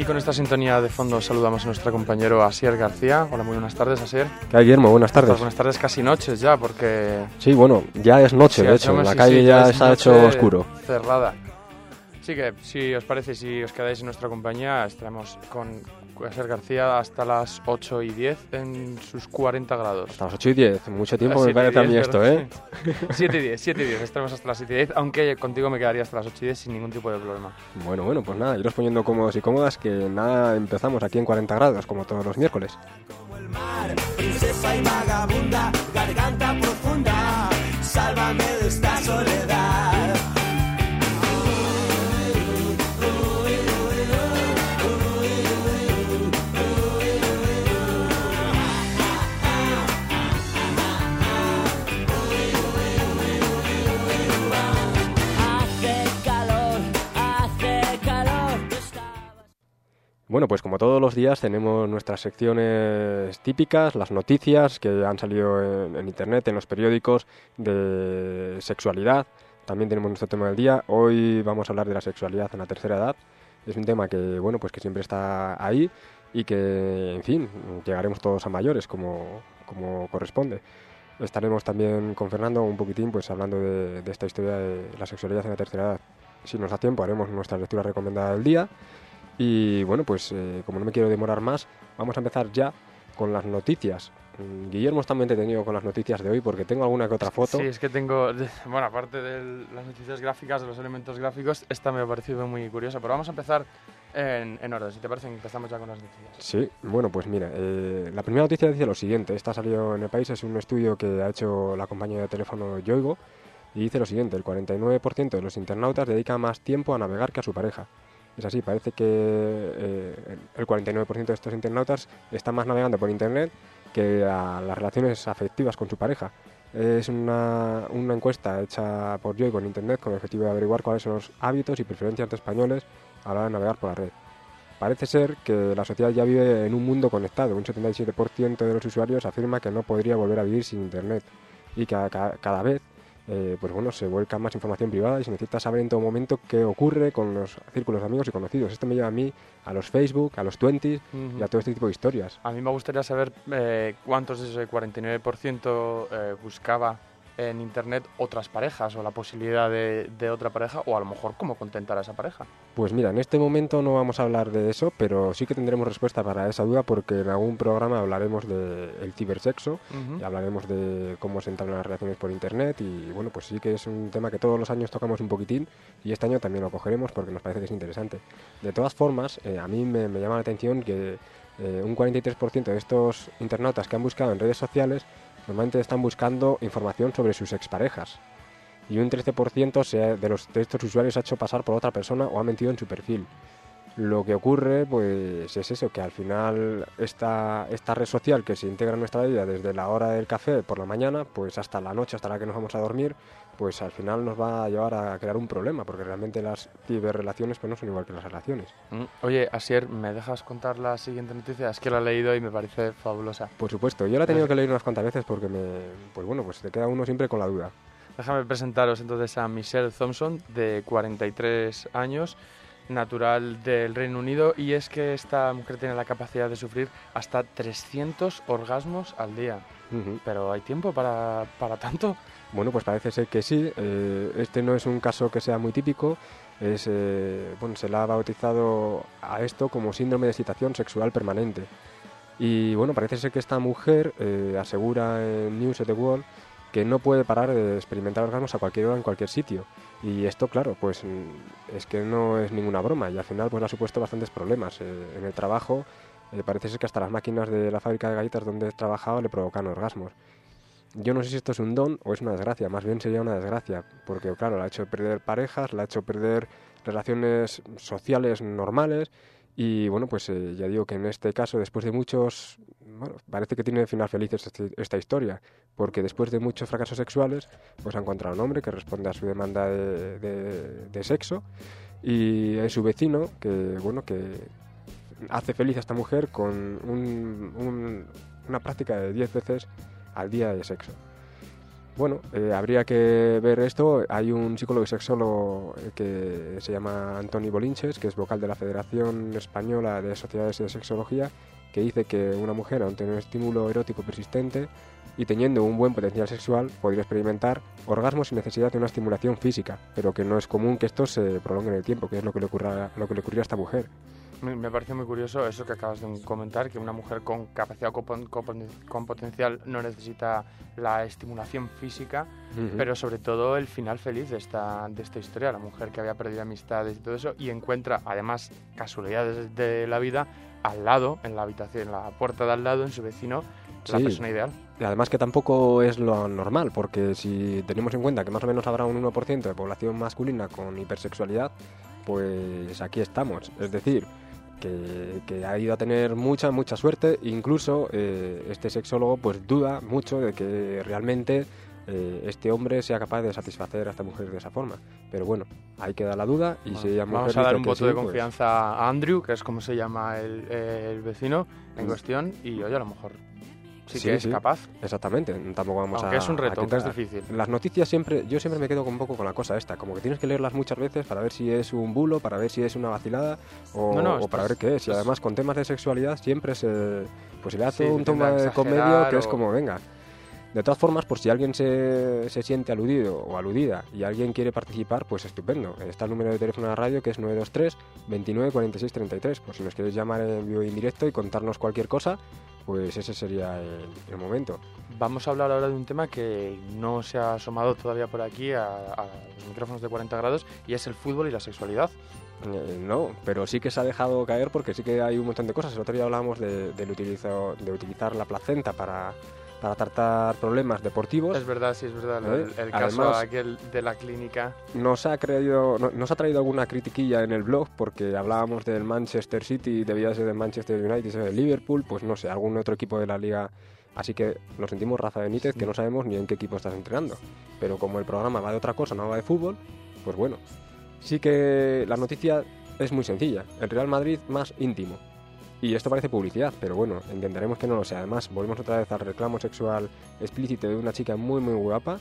Y con esta sintonía de fondo saludamos a nuestro compañero Asier García. Hola, muy buenas tardes, Asier. ¿Qué hay, Guillermo? Buenas tardes. Buenas tardes, casi noches ya, porque... Sí, bueno, ya es noche, de hecho, la calle ya se ha hecho oscuro. Cerrada. Así que, si os parece, si os quedáis en nuestra compañía, estaremos con Asier García hasta las 8 y 10 en sus 40 grados. Hasta las 8 y 10, mucho tiempo me parece a mí esto, ¿eh? 7 y 10, estaremos hasta las 7 y 10, aunque contigo me quedaría hasta las 8 y 10 sin ningún tipo de problema. Bueno, pues nada, iros poniendo cómodos y cómodas, que nada, empezamos aquí en 40 grados, como todos los miércoles. Como el mar, princesa y vagabunda, garganta profunda, sálvame de esta soledad. Bueno, pues como todos los días tenemos nuestras secciones típicas, las noticias que han salido en internet, en los periódicos, de sexualidad. También tenemos nuestro tema del día. Hoy vamos a hablar de la sexualidad en la tercera edad. Es un tema que, bueno, pues que siempre está ahí y que, en fin, llegaremos todos a mayores como corresponde. Estaremos también con Fernando un poquitín pues hablando de esta historia de la sexualidad en la tercera edad. Si nos da tiempo haremos nuestra lectura recomendada del día. Y bueno, pues como no me quiero demorar más, vamos a empezar ya con las noticias. Guillermo está muy entretenido con las noticias de hoy porque tengo alguna que otra foto. Sí, es que tengo, bueno, aparte de las noticias gráficas, de los elementos gráficos, esta me ha parecido muy curiosa, pero vamos a empezar en orden, si te parece, empezamos ya con las noticias. Sí, bueno, pues mira, la primera noticia dice lo siguiente, esta salió en El País, es un estudio que ha hecho la compañía de teléfono Yoigo, y dice lo siguiente, el 49% de los internautas dedica más tiempo a navegar que a su pareja. Es así, parece que el 49% de estos internautas están más navegando por internet que a las relaciones afectivas con su pareja. Es una encuesta hecha por Yoigo en internet con el objetivo de averiguar cuáles son los hábitos y preferencias de españoles a la hora de navegar por la red. Parece ser que la sociedad ya vive en un mundo conectado. Un 77% de los usuarios afirma que no podría volver a vivir sin internet y que cada vez pues bueno, se vuelca más información privada y se necesita saber en todo momento qué ocurre con los círculos de amigos y conocidos. Esto me lleva a mí a los Facebook, a los 20 y a todo este tipo de historias. A mí me gustaría saber cuántos de ese 49% buscaba en internet otras parejas o la posibilidad de otra pareja o a lo mejor cómo contentar a esa pareja. Pues mira, en este momento no vamos a hablar de eso, pero sí que tendremos respuesta para esa duda porque en algún programa hablaremos del cibersexo y hablaremos de cómo se entran las relaciones por internet y bueno, pues sí que es un tema que todos los años tocamos un poquitín y este año también lo cogeremos porque nos parece que es interesante. De todas formas, a mí me llama la atención que un 43% de estos internautas que han buscado en redes sociales normalmente están buscando información sobre sus exparejas y un 13% de estos usuarios ha hecho pasar por otra persona o ha mentido en su perfil. Lo que ocurre pues es eso, que al final esta red social que se integra en nuestra vida desde la hora del café por la mañana pues hasta la noche, hasta la que nos vamos a dormir, pues al final nos va a llevar a crear un problema porque realmente las ciberrelaciones pues no son igual que las relaciones. Oye, Asier, ¿me dejas contar la siguiente noticia? Es que la he leído y me parece fabulosa. Por supuesto, yo la he tenido que leer unas cuantas veces porque pues se queda uno siempre con la duda. Déjame presentaros entonces a Michelle Thompson, de 43 años, natural del Reino Unido, y es que esta mujer tiene la capacidad de sufrir hasta 300 orgasmos al día. ¿Pero hay tiempo para tanto? Bueno, pues parece ser que sí. Este no es un caso que sea muy típico. Se le ha bautizado a esto como síndrome de excitación sexual permanente. Y bueno, parece ser que esta mujer asegura en News of the World que no puede parar de experimentar orgasmos a cualquier hora en cualquier sitio. Y esto, claro, pues es que no es ninguna broma y al final pues le ha supuesto bastantes problemas. En el trabajo parece ser que hasta las máquinas de la fábrica de galletas donde trabajaba le provocan orgasmos. Yo no sé si esto es un don o es una desgracia, más bien sería una desgracia, porque claro, le ha hecho perder parejas, le ha hecho perder relaciones sociales normales y bueno, pues ya digo que en este caso, después de muchos, bueno, parece que tiene final feliz esta historia, porque después de muchos fracasos sexuales, pues ha encontrado un hombre que responde a su demanda de sexo y es su vecino que, bueno, que hace feliz a esta mujer con una práctica de 10 veces al día de sexo. Bueno, habría que ver esto. Hay un psicólogo y sexólogo que se llama Antoni Bolinches, que es vocal de la Federación Española de Sociedades de Sexología, que dice que una mujer, ante un estímulo erótico persistente y teniendo un buen potencial sexual, podría experimentar orgasmos sin necesidad de una estimulación física, pero que no es común que esto se prolongue en el tiempo, que es lo que le ocurría a esta mujer. Me parece muy curioso eso que acabas de comentar, que una mujer con capacidad con potencial no necesita la estimulación física, pero sobre todo el final feliz de esta historia, la mujer que había perdido amistades y todo eso, y encuentra, además, casualidades de la vida, al lado, en la habitación, en la puerta de al lado, en su vecino, la persona ideal. Y además que tampoco es lo normal, porque si tenemos en cuenta que más o menos habrá un 1% de población masculina con hipersexualidad, pues aquí estamos. Es decir, que ha ido a tener mucha suerte. Incluso este sexólogo pues duda mucho de que realmente este hombre sea capaz de satisfacer a esta mujer de esa forma. Pero bueno, ahí queda la duda. Y si ella vamos a dar un voto de confianza a Andrew, que es como se llama el vecino en cuestión, y oye, a lo mejor sí que es capaz. Exactamente, tampoco vamos aunque es un reto, aunque es difícil. Las noticias yo siempre me quedo un poco con la cosa esta, como que tienes que leerlas muchas veces para ver si es un bulo, para ver si es una vacilada o para ver qué es. Y además con temas de sexualidad siempre se le hace un tono de comedia que es como, venga. De todas formas, por si alguien se siente aludido o aludida y alguien quiere participar, pues estupendo. Está el número de teléfono de la radio, que es 923 29 46 33. Pues si nos queréis llamar en vivo en directo y contarnos cualquier cosa, pues ese sería el momento. Vamos a hablar ahora de un tema que no se ha asomado todavía por aquí a los micrófonos de 40 grados, y es el fútbol y la sexualidad. No, pero sí que se ha dejado caer porque sí que hay un montón de cosas. El otro día hablábamos de utilizar la placenta para tratar problemas deportivos. Es verdad, sí, es verdad. El caso además, aquel de la clínica. Nos ha traído alguna critiquilla en el blog porque hablábamos del Manchester City, debía ser del Manchester United, del Liverpool, pues no sé, algún otro equipo de la liga. Así que lo sentimos, Rafa Benítez, que no sabemos ni en qué equipo estás entrenando. Pero como el programa va de otra cosa, no va de fútbol, pues bueno. Sí que la noticia es muy sencilla. El Real Madrid más íntimo. Y esto parece publicidad, pero bueno, intentaremos que no lo sea. Además, volvemos otra vez al reclamo sexual explícito de una chica muy guapa,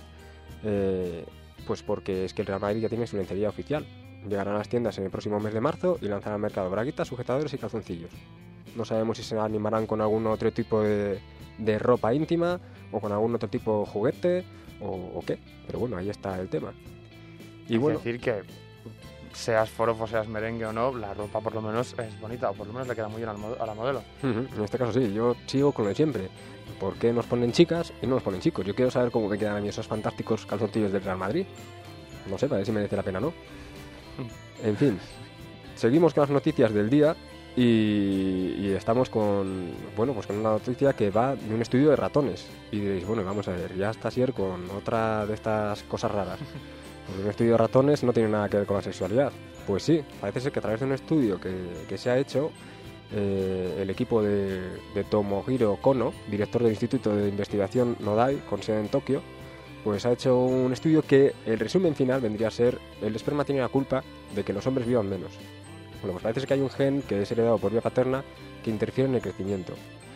pues porque es que el Real Madrid ya tiene su lencería oficial. Llegarán a las tiendas en el próximo mes de marzo y lanzarán al mercado braguitas, sujetadores y calzoncillos. No sabemos si se animarán con algún otro tipo de ropa íntima o con algún otro tipo de juguete o qué, pero bueno, ahí está el tema. Y bueno, es decir que seas forofo, seas merengue o no, la ropa por lo menos es bonita, o por lo menos le queda muy bien a la modelo. En este caso sí, yo sigo con lo de siempre. ¿Por qué nos ponen chicas y no nos ponen chicos? Yo quiero saber cómo me quedan a mí esos fantásticos calzoncillos del Real Madrid. No sé, para ver si merece la pena, ¿no? En fin, seguimos con las noticias del día y estamos con una noticia que va de un estudio de ratones. Y diréis, bueno, vamos a ver, ya está Asier con otra de estas cosas raras. Porque un estudio de ratones no tiene nada que ver con la sexualidad. Pues sí, parece ser que a través de un estudio que se ha hecho, el equipo de Tomohiro Kono, director del Instituto de Investigación Nodai, con sede en Tokio, pues ha hecho un estudio que el resumen final vendría a ser: el esperma tiene la culpa de que los hombres vivan menos. Bueno, pues parece ser que hay un gen que es heredado por vía paterna que interfiere en el crecimiento.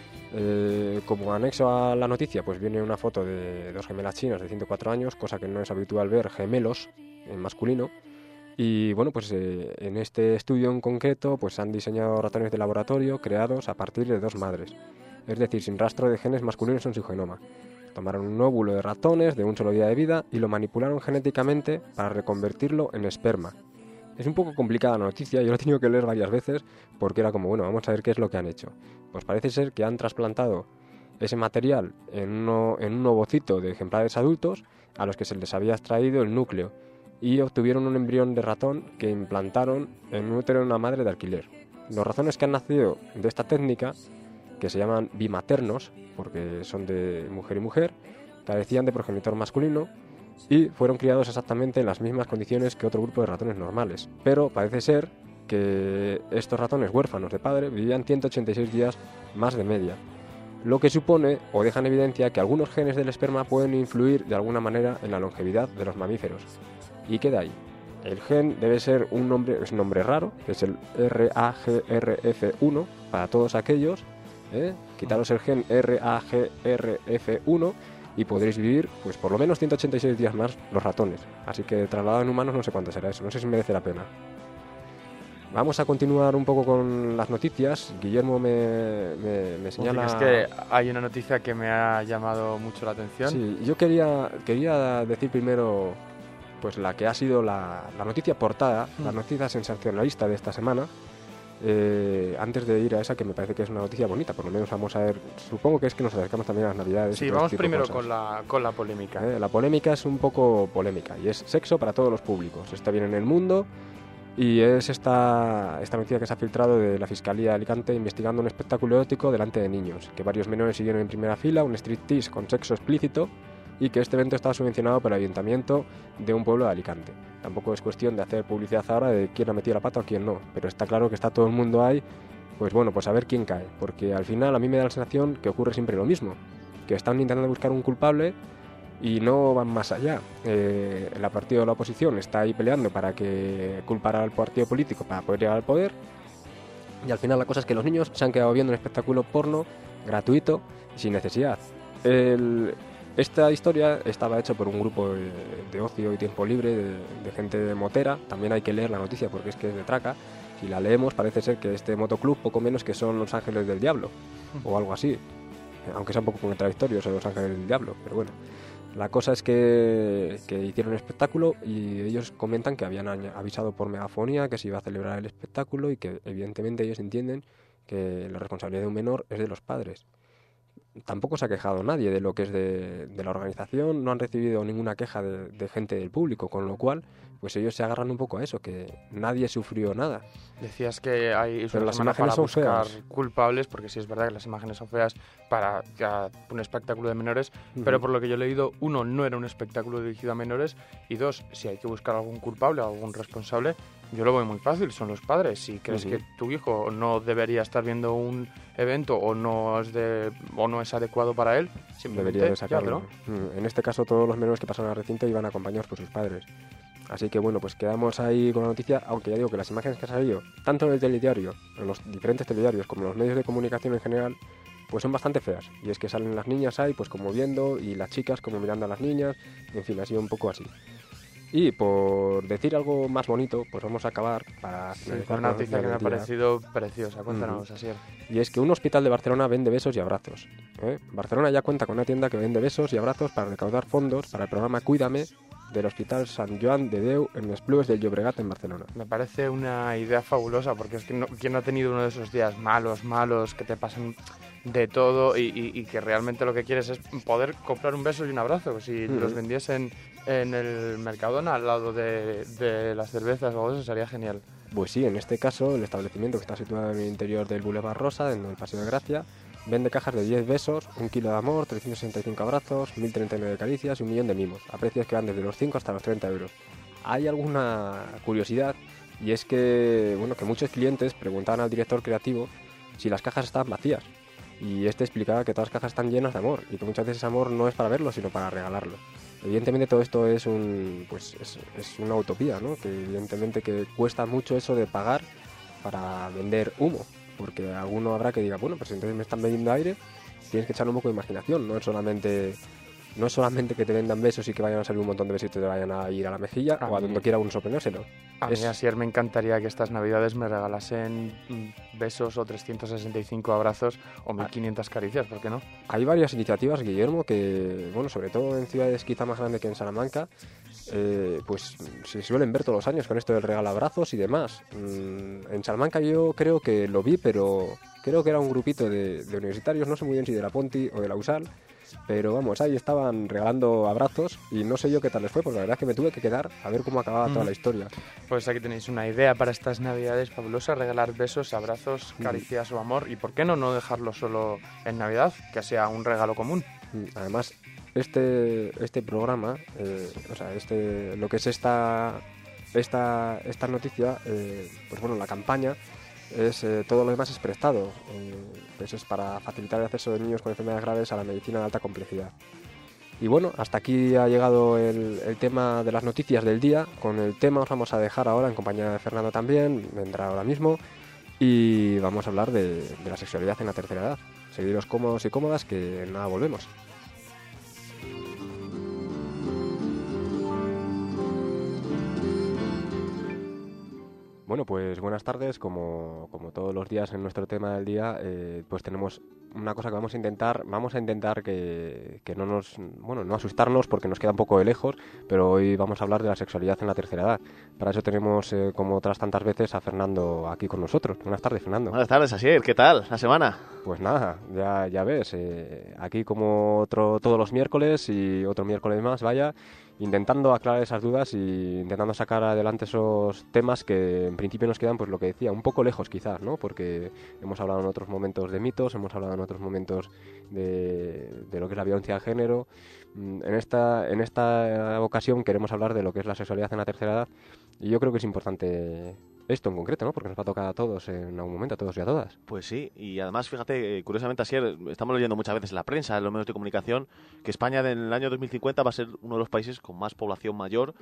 Como anexo a la noticia, pues viene una foto de dos gemelas chinas de 104 años, cosa que no es habitual ver gemelos en masculino. Y bueno, pues en este estudio en concreto, pues han diseñado ratones de laboratorio creados a partir de dos madres, es decir, sin rastro de genes masculinos en su genoma. Tomaron un óvulo de ratones de un solo día de vida y lo manipularon genéticamente para reconvertirlo en esperma. Es un poco complicada la noticia, yo lo he tenido que leer varias veces porque era como, bueno, vamos a ver qué es lo que han hecho. Pues parece ser que han trasplantado ese material en un ovocito de ejemplares adultos a los que se les había extraído el núcleo y obtuvieron un embrión de ratón que implantaron en un útero de una madre de alquiler. Los ratones que han nacido de esta técnica, que se llaman bimaternos, porque son de mujer y mujer, carecían de progenitor masculino y fueron criados exactamente en las mismas condiciones que otro grupo de ratones normales. Pero parece ser que estos ratones huérfanos de padre vivían 186 días más de media, lo que supone o deja en evidencia que algunos genes del esperma pueden influir de alguna manera en la longevidad de los mamíferos. Y queda ahí. El gen debe ser un nombre raro, que es el RAGRF1 para todos aquellos. Quitaros el gen RAGRF1 y podréis vivir pues por lo menos 186 días más los ratones. Así que trasladado en humanos no sé cuánto será eso, no sé si merece la pena. Vamos a continuar un poco con las noticias. Guillermo me señala... Es que hay una noticia que me ha llamado mucho la atención. Sí, yo quería decir primero pues la que ha sido la noticia portada, la noticia sensacionalista de esta semana. Antes de ir a esa, que me parece que es una noticia bonita, por lo menos vamos a ver, supongo que es que nos acercamos también a las Navidades. Sí, vamos primero con la polémica. La polémica es un poco polémica y es sexo para todos los públicos. Está bien en el mundo y es esta noticia que se ha filtrado de la Fiscalía de Alicante investigando un espectáculo erótico delante de niños, que varios menores siguieron en primera fila, un striptease con sexo explícito, y que este evento estaba subvencionado por el Ayuntamiento de un pueblo de Alicante. Tampoco es cuestión de hacer publicidad ahora de quién ha metido la pata o quién no, pero está claro que está todo el mundo ahí, pues bueno, pues a ver quién cae, porque al final a mí me da la sensación que ocurre siempre lo mismo, que están intentando buscar un culpable y no van más allá. El partido de la oposición está ahí peleando para que culpara al partido político para poder llegar al poder, y al final la cosa es que los niños se han quedado viendo un espectáculo porno gratuito y sin necesidad. Esta historia estaba hecha por un grupo de ocio y tiempo libre, de gente de motera. También hay que leer la noticia porque es que es de traca. Si la leemos parece ser que este motoclub poco menos que son los Ángeles del Diablo o algo así, aunque sea un poco contradictorio eso de los Ángeles del Diablo, pero bueno. La cosa es que hicieron un espectáculo y ellos comentan que habían avisado por megafonía que se iba a celebrar el espectáculo y que evidentemente ellos entienden que la responsabilidad de un menor es de los padres. Tampoco se ha quejado nadie de lo que es de la organización, no han recibido ninguna queja de gente del público, con lo cual pues ellos se agarran un poco a eso, que nadie sufrió nada. Decías que hay pero las imágenes para son buscar feas. culpables, porque sí es verdad que las imágenes son feas para un espectáculo de menores, pero por lo que yo he leído, uno, no era un espectáculo dirigido a menores, y dos, si hay que buscar algún culpable o algún responsable, yo lo veo muy fácil, son los padres. Si crees que tu hijo no debería estar viendo un evento o no es adecuado para él, simplemente debería de sacarlo. llámalo. En este caso todos los menores que pasan al recinto iban acompañados por sus padres. Así que bueno, pues quedamos ahí con la noticia, aunque ya digo que las imágenes que han salido, tanto en el telediario, en los diferentes telediarios, como en los medios de comunicación en general, pues son bastante feas. Y es que salen las niñas ahí pues como viendo y las chicas como mirando a las niñas, en fin, ha sido un poco así. Y por decir algo más bonito, pues vamos a acabar para finalizar una noticia que me ha parecido preciosa. Cuéntanos, Asier. Y es que un hospital de Barcelona vende besos y abrazos. Barcelona ya cuenta con una tienda que vende besos y abrazos para recaudar fondos para el programa Cuídame del Hospital Sant Joan de Déu en Esplugues del Llobregat en Barcelona. Me parece una idea fabulosa, porque es que ¿quién no ha tenido uno de esos días malos, que te pasan de todo y que realmente lo que quieres es poder comprar un beso y un abrazo? Si los vendiesen en el Mercadona al lado de las cervezas o algo de eso, sería genial. Pues sí, en este caso el establecimiento, que está situado en el interior del Boulevard Rosa, en el Paseo de Gracia, vende cajas de 10 besos, 1 kilo de amor, 365 abrazos, 1039 caricias y 1 millón de mimos, a precios que van desde los 5 hasta los 30 euros. Hay alguna curiosidad, y es que, bueno, que muchos clientes preguntaban al director creativo si las cajas estaban vacías. Y este explicaba que todas las cajas están llenas de amor, y que muchas veces ese amor no es para verlo, sino para regalarlo. Evidentemente todo esto es es una utopía, ¿no? Que evidentemente que cuesta mucho eso de pagar para vender humo, porque alguno habrá que diga, bueno, pues entonces me están vendiendo aire, tienes que echar un poco de imaginación, no es solamente que te vendan besos y que vayan a salir un montón de besitos y te vayan a ir a la mejilla o a donde quiera uno sorprendérselo. A mí, Asier, me encantaría que estas navidades me regalasen besos o 365 abrazos o 1500 caricias, ¿por qué no? Hay varias iniciativas, Guillermo, que, bueno, sobre todo en ciudades quizá más grandes que en Salamanca, pues se suelen ver todos los años con esto del regalo abrazos y demás. En Salamanca yo creo que lo vi, pero creo que era un grupito de universitarios, no sé muy bien si de la Ponti o de la USAL, pero vamos, ahí estaban regalando abrazos y no sé yo qué tal les fue, porque la verdad es que me tuve que quedar a ver cómo acababa toda la historia. Pues aquí tenéis una idea para estas navidades fabulosas: regalar besos, abrazos, caricias o amor, y por qué no dejarlo solo en Navidad, que sea un regalo común. Además, este programa, lo que es esta noticia, pues bueno, la campaña es todo lo demás es prestado, pues es para facilitar el acceso de niños con enfermedades graves a la medicina de alta complejidad. Y bueno, hasta aquí ha llegado el tema de las noticias del día. Con el tema os vamos a dejar ahora, en compañía de Fernando también, vendrá ahora mismo, y vamos a hablar de la sexualidad en la tercera edad. Seguiros cómodos y cómodas, que nada, volvemos. Bueno, pues buenas tardes. Como todos los días en nuestro tema del día, pues tenemos una cosa que vamos a intentar que no asustarnos porque nos queda un poco de lejos, pero hoy vamos a hablar de la sexualidad en la tercera edad. Para eso tenemos, como otras tantas veces, a Fernando aquí con nosotros. Buenas tardes, Fernando. Buenas tardes, Asier. ¿Qué tal la semana? Pues nada, ya ves, aquí como todos los miércoles y otro miércoles más, vaya, intentando aclarar esas dudas y intentando sacar adelante esos temas que en principio nos quedan, pues lo que decía, un poco lejos quizás, ¿no? Porque hemos hablado en otros momentos de mitos, hemos hablado en otros momentos de lo que es la violencia de género. En esta ocasión queremos hablar de lo que es la sexualidad en la tercera edad y yo creo que es importante esto en concreto, ¿no? Porque nos va a tocar a todos en algún momento, a todos y a todas. Pues sí, y además, fíjate, curiosamente, Asier, estamos leyendo muchas veces en la prensa, en los medios de comunicación, que España en el año 2050 va a ser uno de los países con más población mayor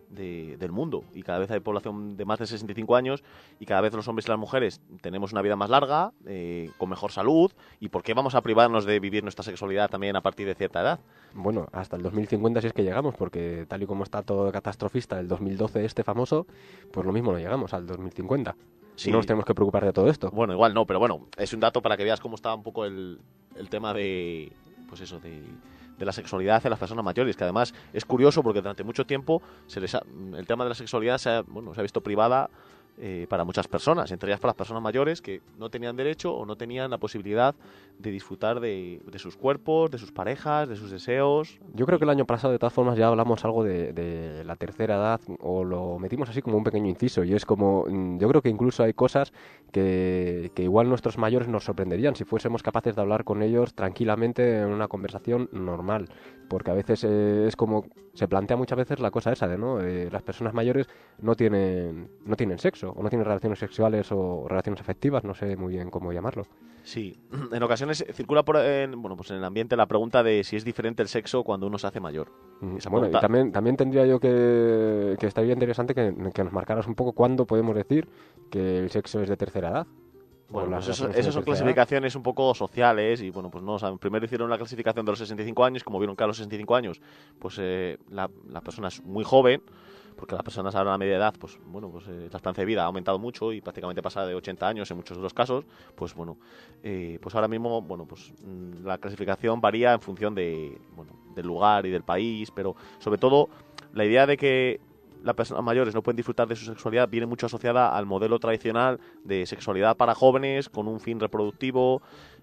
del mundo, y cada vez hay población de más de 65 años y cada vez los hombres y las mujeres tenemos una vida más larga, con mejor salud. ¿Y por qué vamos a privarnos de vivir nuestra sexualidad también a partir de cierta edad? Bueno, hasta el 2050 si es que llegamos, porque tal y como está todo catastrofista del 2012 famoso, pues lo mismo no llegamos al 2050. Sí. No nos tenemos que preocupar de todo esto. Bueno, igual no, pero bueno, es un dato para que veas cómo está un poco el tema de, pues eso, de la sexualidad en las personas mayores, que además es curioso porque durante mucho tiempo el tema de la sexualidad se ha visto privada para muchas personas, entre ellas para las personas mayores que no tenían derecho o no tenían la posibilidad de disfrutar de sus cuerpos, de sus parejas, de sus deseos. Yo creo que el año pasado, de todas formas, ya hablamos algo de la tercera edad, o lo metimos así como un pequeño inciso, y es como, yo creo que incluso hay cosas que igual nuestros mayores nos sorprenderían si fuésemos capaces de hablar con ellos tranquilamente en una conversación normal, porque a veces es como, se plantea muchas veces la cosa esa de, ¿no? Las personas mayores no tienen sexo, o no tienen relaciones sexuales o relaciones afectivas, no sé muy bien cómo llamarlo. Sí, en ocasiones circula en el ambiente la pregunta de si es diferente el sexo cuando uno se hace mayor. Bueno, y también tendría yo que estaría interesante que nos marcaras un poco cuándo podemos decir que el sexo es de tercera edad. Bueno, pues esas son clasificaciones un poco sociales y bueno, pues no, o sea, primero hicieron la clasificación de los 65 años, como vieron que a los 65 años pues la persona es muy joven, porque las personas ahora a la media edad, pues bueno, pues la esperanza de vida ha aumentado mucho y prácticamente pasa de 80 años en muchos de los casos, pues bueno, pues ahora mismo, bueno, pues la clasificación varía en función del lugar y del país, pero sobre todo la idea de que las personas mayores no pueden disfrutar de su sexualidad viene mucho asociada al modelo tradicional de sexualidad para jóvenes con un fin reproductivo.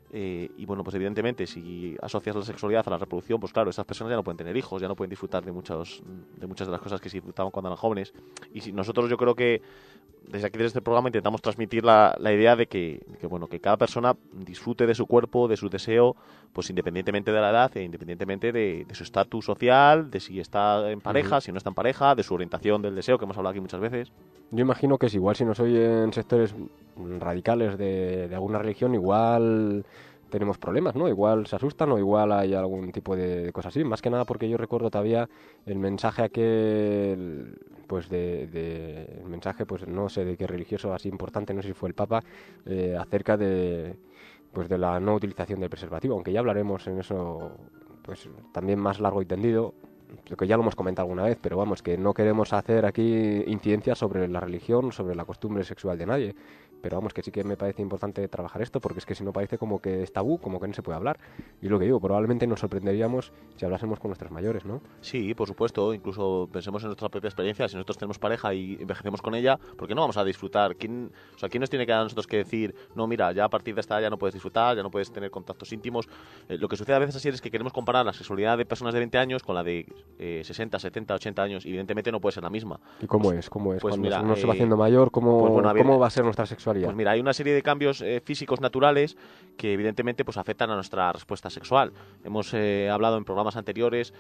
Y bueno, pues evidentemente si asocias la sexualidad a la reproducción, pues claro, esas personas ya no pueden tener hijos, ya no pueden disfrutar de muchas de las cosas que se disfrutaban cuando eran jóvenes. Y si nosotros, yo creo que desde aquí, desde este programa, intentamos transmitir la idea de que cada persona disfrute de su cuerpo, de su deseo, pues independientemente de la edad e independientemente de su estatus social, de si está en pareja, si no está en pareja, de su orientación del deseo, que hemos hablado aquí muchas veces. Yo imagino que es igual si no soy en sectores radicales de alguna religión, igual tenemos problemas, ¿no? Igual se asustan o igual hay algún tipo de cosa así. Más que nada porque yo recuerdo todavía el mensaje aquel, pues el mensaje, pues no sé de qué religioso así importante, no sé si fue el Papa, acerca de la no utilización del preservativo, aunque ya hablaremos en eso, pues también más largo y tendido, lo que ya lo hemos comentado alguna vez, pero vamos, que no queremos hacer aquí incidencias sobre la religión, sobre la costumbre sexual de nadie, pero vamos, que sí que me parece importante trabajar esto, porque es que si no parece como que es tabú, como que no se puede hablar. Y lo que digo, probablemente nos sorprenderíamos si hablásemos con nuestros mayores, ¿no? Sí, por supuesto, incluso pensemos en nuestra propia experiencia. Si nosotros tenemos pareja y envejecemos con ella, ¿por qué no vamos a disfrutar? ¿Quién nos tiene que dar a nosotros que decir, no, mira, ya a partir de esta edad ya no puedes disfrutar, ya no puedes tener contactos íntimos? Lo que sucede a veces así es que queremos comparar la sexualidad de personas de 20 años con la de 60, 70, 80 años, y evidentemente no puede ser la misma. ¿Y cómo es? Pues cuando mira, uno se va haciendo mayor, ¿cómo va a ser nuestra sexualidad? Pues mira, hay una serie de cambios físicos naturales que evidentemente pues afectan a nuestra respuesta sexual. Hemos hablado en programas anteriores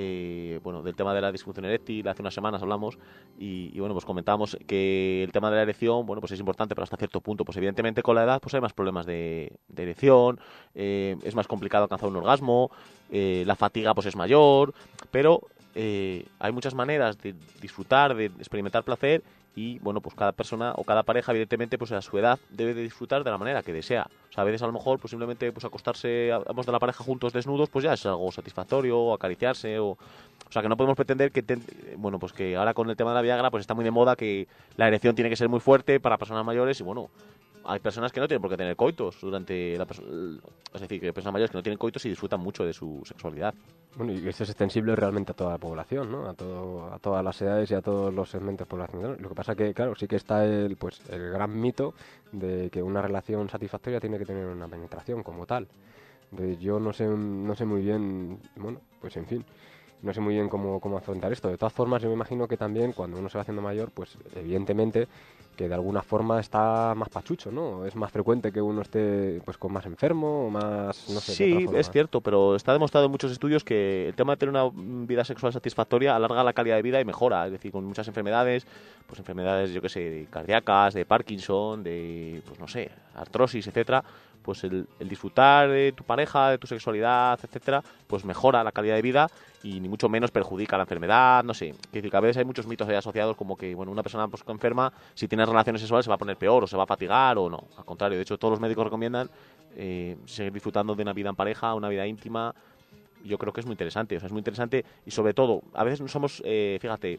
del tema de la disfunción eréctil, hace unas semanas hablamos y bueno, pues comentamos que el tema de la erección, bueno, pues es importante, pero hasta cierto punto, pues evidentemente con la edad pues hay más problemas de erección, es más complicado alcanzar un orgasmo, la fatiga pues es mayor, pero hay muchas maneras de disfrutar, de experimentar placer y, bueno, pues cada persona o cada pareja, evidentemente, pues a su edad debe de disfrutar de la manera que desea. O sea, a veces a lo mejor pues simplemente pues acostarse ambos de la pareja juntos desnudos pues ya es algo satisfactorio, o acariciarse o sea, que no podemos pretender que bueno, pues que ahora con el tema de la Viagra pues está muy de moda que la erección tiene que ser muy fuerte para personas mayores y, bueno, hay personas que no tienen por qué tener coitos durante es decir, que hay personas mayores que no tienen coitos y disfrutan mucho de su sexualidad. Bueno, y esto es extensible realmente a toda la población, ¿no? A todas las edades y a todos los segmentos poblacionales. Lo que pasa que, claro, sí que está el gran mito de que una relación satisfactoria tiene que tener una penetración como tal. Entonces yo no sé muy bien, bueno, pues en fin, no sé muy bien cómo afrontar esto. De todas formas, yo me imagino que también cuando uno se va haciendo mayor, pues evidentemente que de alguna forma está más pachucho, ¿no? Es más frecuente que uno esté pues con más enfermo o más, no sé. Sí, es cierto, pero está demostrado en muchos estudios que el tema de tener una vida sexual satisfactoria alarga la calidad de vida y mejora. Es decir, con muchas enfermedades, pues enfermedades, yo qué sé, cardíacas, de Parkinson, de, pues no sé, artrosis, etcétera, pues el disfrutar de tu pareja, de tu sexualidad, etcétera, pues mejora la calidad de vida y ni mucho menos perjudica la enfermedad, no sé. Es decir, que a veces hay muchos mitos ahí asociados como que, bueno, una persona pues enferma, si tiene relaciones sexuales se va a poner peor o se va a fatigar o no. Al contrario, de hecho todos los médicos recomiendan seguir disfrutando de una vida en pareja, una vida íntima. Yo creo que es muy interesante, o sea, es muy interesante y sobre todo, a veces no somos, fíjate,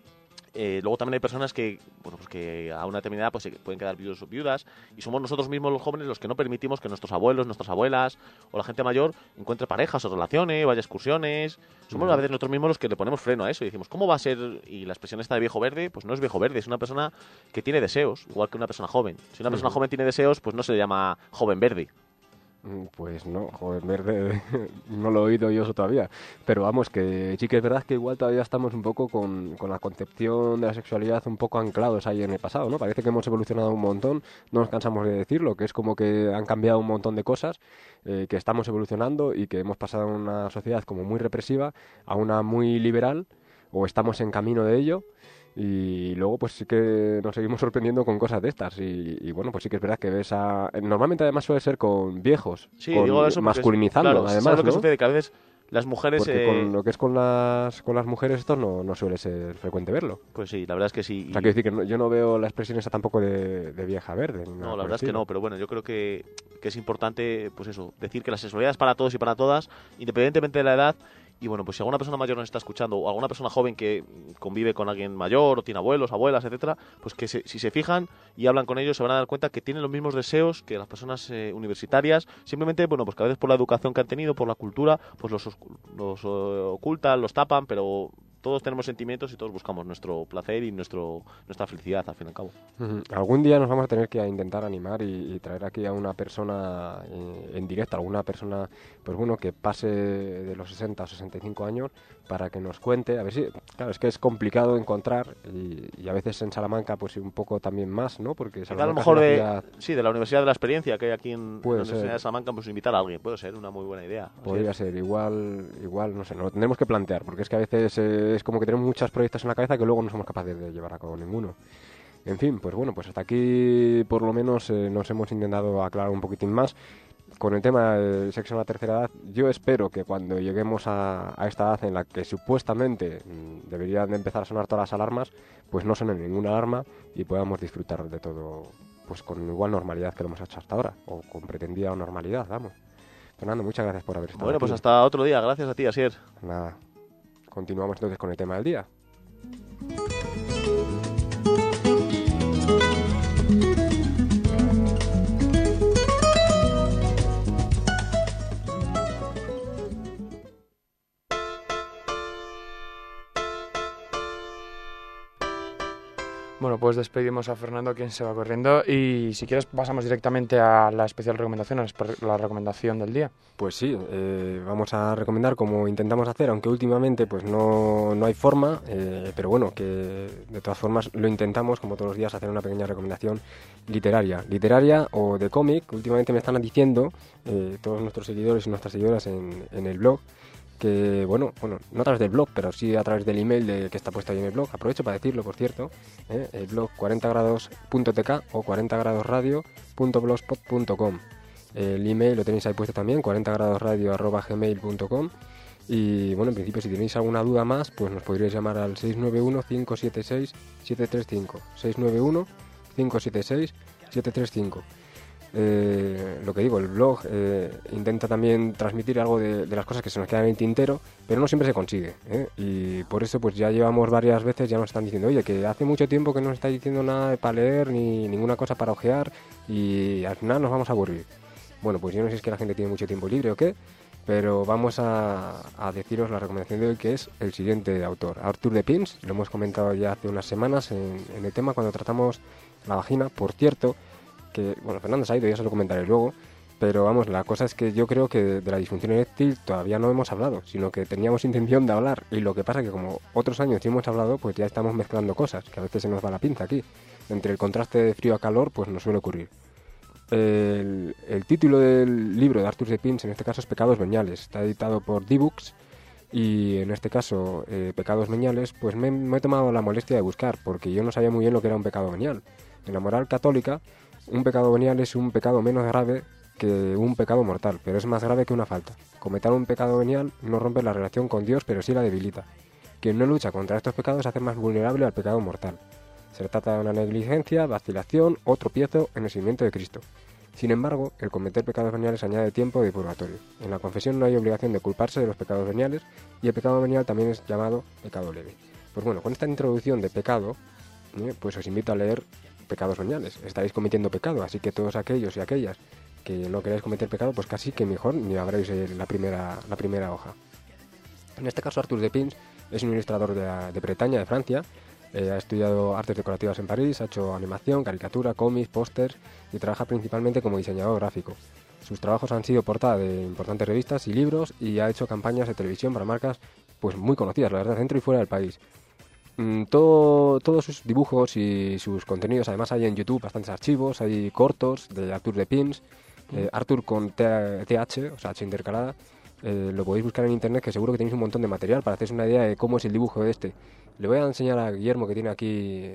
luego también hay personas que, bueno, pues que a una determinada edad pues se pueden quedar viudos o viudas y somos nosotros mismos los jóvenes los que no permitimos que nuestros abuelos, nuestras abuelas o la gente mayor encuentre parejas o relaciones, vaya a excursiones. Somos a veces nosotros mismos los que le ponemos freno a eso y decimos, ¿cómo va a ser? Y la expresión esta de viejo verde, pues no es viejo verde, es una persona que tiene deseos, igual que una persona joven. Si una persona joven tiene deseos, pues no se le llama joven verde. Pues no, joven verde, no lo he oído yo eso todavía. Pero vamos, que sí que es verdad que igual todavía estamos un poco con la concepción de la sexualidad un poco anclados ahí en el pasado, ¿no? Parece que hemos evolucionado un montón, no nos cansamos de decirlo, que es como que han cambiado un montón de cosas, que estamos evolucionando y que hemos pasado de una sociedad como muy represiva a una muy liberal, o estamos en camino de ello. Y luego pues sí que nos seguimos sorprendiendo con cosas de estas y bueno, pues sí que es verdad que ves normalmente además suele ser con viejos, sí, con digo eso masculinizando, claro, además, ¿sabes lo que ¿no? sucede? Que a veces las mujeres... Porque con lo que es con las mujeres esto no suele ser frecuente verlo. Pues sí, la verdad es que sí. O sea, quiero decir que yo no veo la expresión esa tampoco de vieja verde. No, la verdad es que no, pero bueno, yo creo que es importante, pues eso, decir que la sexualidad es para todos y para todas, independientemente de la edad. Y bueno, pues si alguna persona mayor nos está escuchando o alguna persona joven que convive con alguien mayor o tiene abuelos, abuelas, etcétera, pues que si se fijan y hablan con ellos se van a dar cuenta que tienen los mismos deseos que las personas universitarias. Simplemente, bueno, pues que a veces por la educación que han tenido, por la cultura, pues los ocultan, los tapan, pero todos tenemos sentimientos y todos buscamos nuestro placer y nuestra felicidad, al fin y al cabo. Algún día nos vamos a tener que intentar animar y traer aquí a una persona en directo, alguna persona, pues bueno, que pase de los 60 o 65 años para que nos cuente, a ver si, claro, es que es complicado encontrar y a veces en Salamanca pues un poco también más, ¿no? Porque Salamanca a lo mejor de la Universidad de la Experiencia que hay aquí en la Universidad de Salamanca, pues invitar a alguien, puede ser una muy buena idea. Podría ser, igual, no sé, nos lo tendremos que plantear, porque es que a veces es como que tenemos muchos proyectos en la cabeza que luego no somos capaces de llevar a cabo ninguno. En fin, pues bueno, pues hasta aquí por lo menos nos hemos intentado aclarar un poquitín más. Con el tema del sexo en la tercera edad, yo espero que cuando lleguemos a esta edad en la que supuestamente deberían de empezar a sonar todas las alarmas, pues no suene ninguna alarma y podamos disfrutar de todo pues con igual normalidad que lo hemos hecho hasta ahora, o con pretendida normalidad, vamos. Fernando, muchas gracias por haber estado aquí. Pues hasta otro día, gracias a ti, Asier. Nada, continuamos entonces con el tema del día. Bueno, pues despedimos a Fernando, quien se va corriendo, y si quieres pasamos directamente a la especial recomendación, a la recomendación del día. Pues sí, vamos a recomendar como intentamos hacer, aunque últimamente pues no hay forma, pero bueno, que de todas formas lo intentamos como todos los días hacer una pequeña recomendación literaria o de cómic. Últimamente me están diciendo todos nuestros seguidores y nuestras seguidoras en el blog, que bueno, no a través del blog, pero sí a través del email que está puesto ahí en el blog. Aprovecho para decirlo, por cierto, el blog 40grados.tk o 40gradosradio.blogspot.com. El email lo tenéis ahí puesto también, 40gradosradio@gmail.com. Y bueno, en principio, si tenéis alguna duda más, pues nos podríais llamar al 691-576-735. 691-576-735. Lo que digo, el blog intenta también transmitir algo de las cosas que se nos quedan en el tintero, pero no siempre se consigue, ¿eh? Y por eso pues ya llevamos varias veces, ya nos están diciendo, oye, que hace mucho tiempo que no nos estáis diciendo nada para leer ni ninguna cosa para ojear y al final nos vamos a aburrir. Bueno, pues yo no sé si es que la gente tiene mucho tiempo libre o qué, pero vamos a deciros la recomendación de hoy, que es el siguiente autor, Arthur de Pins. Lo hemos comentado ya hace unas semanas en el tema cuando tratamos la vagina. Por cierto, que, bueno, Fernando se ha ido, ya se lo comentaré luego, pero vamos, la cosa es que yo creo que de la disfunción eréctil todavía no hemos hablado, sino que teníamos intención de hablar, y lo que pasa es que como otros años sí hemos hablado, pues ya estamos mezclando cosas, que a veces se nos va la pinza aquí. Entre el contraste de frío a calor, pues nos suele ocurrir. El título del libro de Arthur de Pins, en este caso, es Pecados Veniales. Está editado por D-Books y en este caso, Pecados Veniales, pues me he tomado la molestia de buscar, porque yo no sabía muy bien lo que era un pecado venial. En la moral católica, un pecado venial es un pecado menos grave que un pecado mortal, pero es más grave que una falta. Cometer un pecado venial no rompe la relación con Dios, pero sí la debilita. Quien no lucha contra estos pecados se hace más vulnerable al pecado mortal. Se trata de una negligencia, vacilación o tropiezo en el seguimiento de Cristo. Sin embargo, el cometer pecados veniales añade tiempo de purgatorio. En la confesión no hay obligación de culparse de los pecados veniales y el pecado venial también es llamado pecado leve. Pues bueno, con esta introducción de pecado, pues os invito a leer Pecados Veniales. Estaréis cometiendo pecado, así que todos aquellos y aquellas que no queráis cometer pecado, pues casi que mejor ni abráis la primera hoja. En este caso, Arthur de Pins es un ilustrador de Bretaña, de Francia. Ha estudiado artes decorativas en París, ha hecho animación, caricatura, cómics, pósters y trabaja principalmente como diseñador gráfico. Sus trabajos han sido portada de importantes revistas y libros y ha hecho campañas de televisión para marcas pues muy conocidas, la verdad, dentro y fuera del país. Todos sus dibujos y sus contenidos, además hay en YouTube bastantes archivos, hay cortos de Arthur de Pins, Arthur con TH, o sea, H intercalada. Lo podéis buscar en internet, que seguro que tenéis un montón de material para haceros una idea de cómo es el dibujo de este. Le voy a enseñar a Guillermo, que tiene aquí,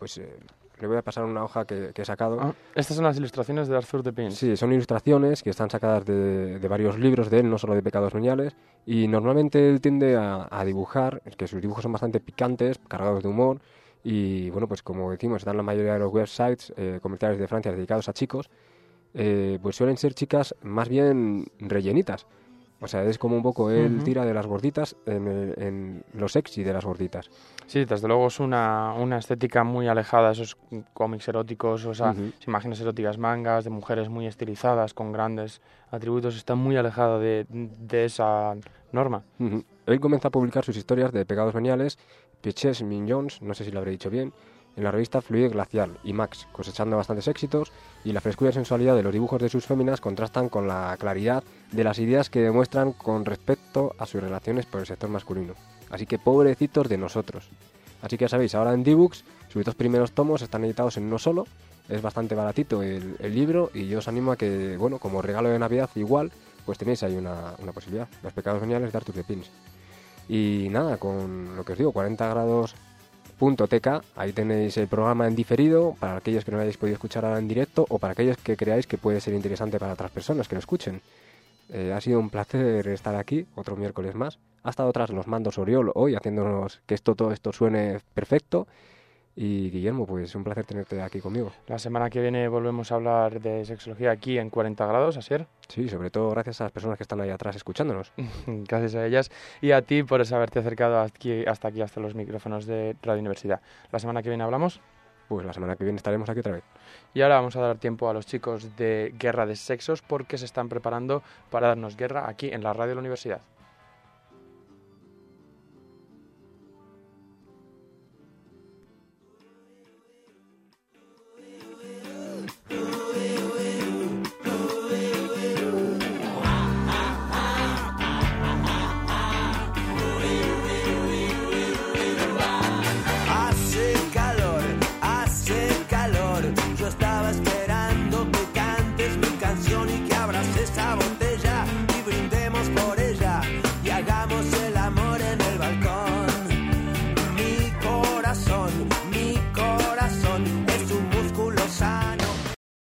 le voy a pasar una hoja que he sacado. Estas son las ilustraciones de Arthur de Pins. Sí, son ilustraciones que están sacadas de varios libros de él, no solo de Pecados Veniales, y normalmente él tiende a dibujar, es que sus dibujos son bastante picantes, cargados de humor, y bueno, pues como decimos, están la mayoría de los websites comerciales de Francia dedicados a chicos, pues suelen ser chicas más bien rellenitas. O sea, es como un poco él tira de las gorditas en lo sexy de las gorditas. Sí, desde luego es una estética muy alejada de esos cómics eróticos, o sea, imágenes eróticas, mangas de mujeres muy estilizadas con grandes atributos. Está muy alejada de esa norma. Él comienza a publicar sus historias de pecados veniales, Péchés Mignons, no sé si lo habré dicho bien, en la revista Fluide Glacial y Max, cosechando bastantes éxitos, y la frescura y sensualidad de los dibujos de sus féminas contrastan con la claridad de las ideas que demuestran con respecto a sus relaciones por el sector masculino. Así que pobrecitos de nosotros. Así que ya sabéis, ahora en D-Books, sus 2 primeros tomos están editados en uno solo, es bastante baratito el libro, y yo os animo a que, bueno, como regalo de Navidad igual, pues tenéis ahí una posibilidad, Los Pecados Veniales de Arthur de Pins. Y nada, con lo que os digo, 40 grados .tk, ahí tenéis el programa en diferido para aquellos que no hayáis podido escuchar ahora en directo o para aquellos que creáis que puede ser interesante para otras personas que lo escuchen. Ha sido un placer estar aquí otro miércoles más. Ha estado tras los mandos Oriol hoy haciéndonos que todo esto suene perfecto. Y Guillermo, pues un placer tenerte aquí conmigo. La semana que viene volvemos a hablar de sexología aquí en 40 grados, Asier. Sí, sobre todo gracias a las personas que están ahí atrás escuchándonos. Gracias a ellas y a ti por haberte acercado hasta los micrófonos de Radio Universidad. La semana que viene hablamos. Pues la semana que viene estaremos aquí otra vez. Y ahora vamos a dar tiempo a los chicos de Guerra de Sexos porque se están preparando para darnos guerra aquí en la radio de la universidad.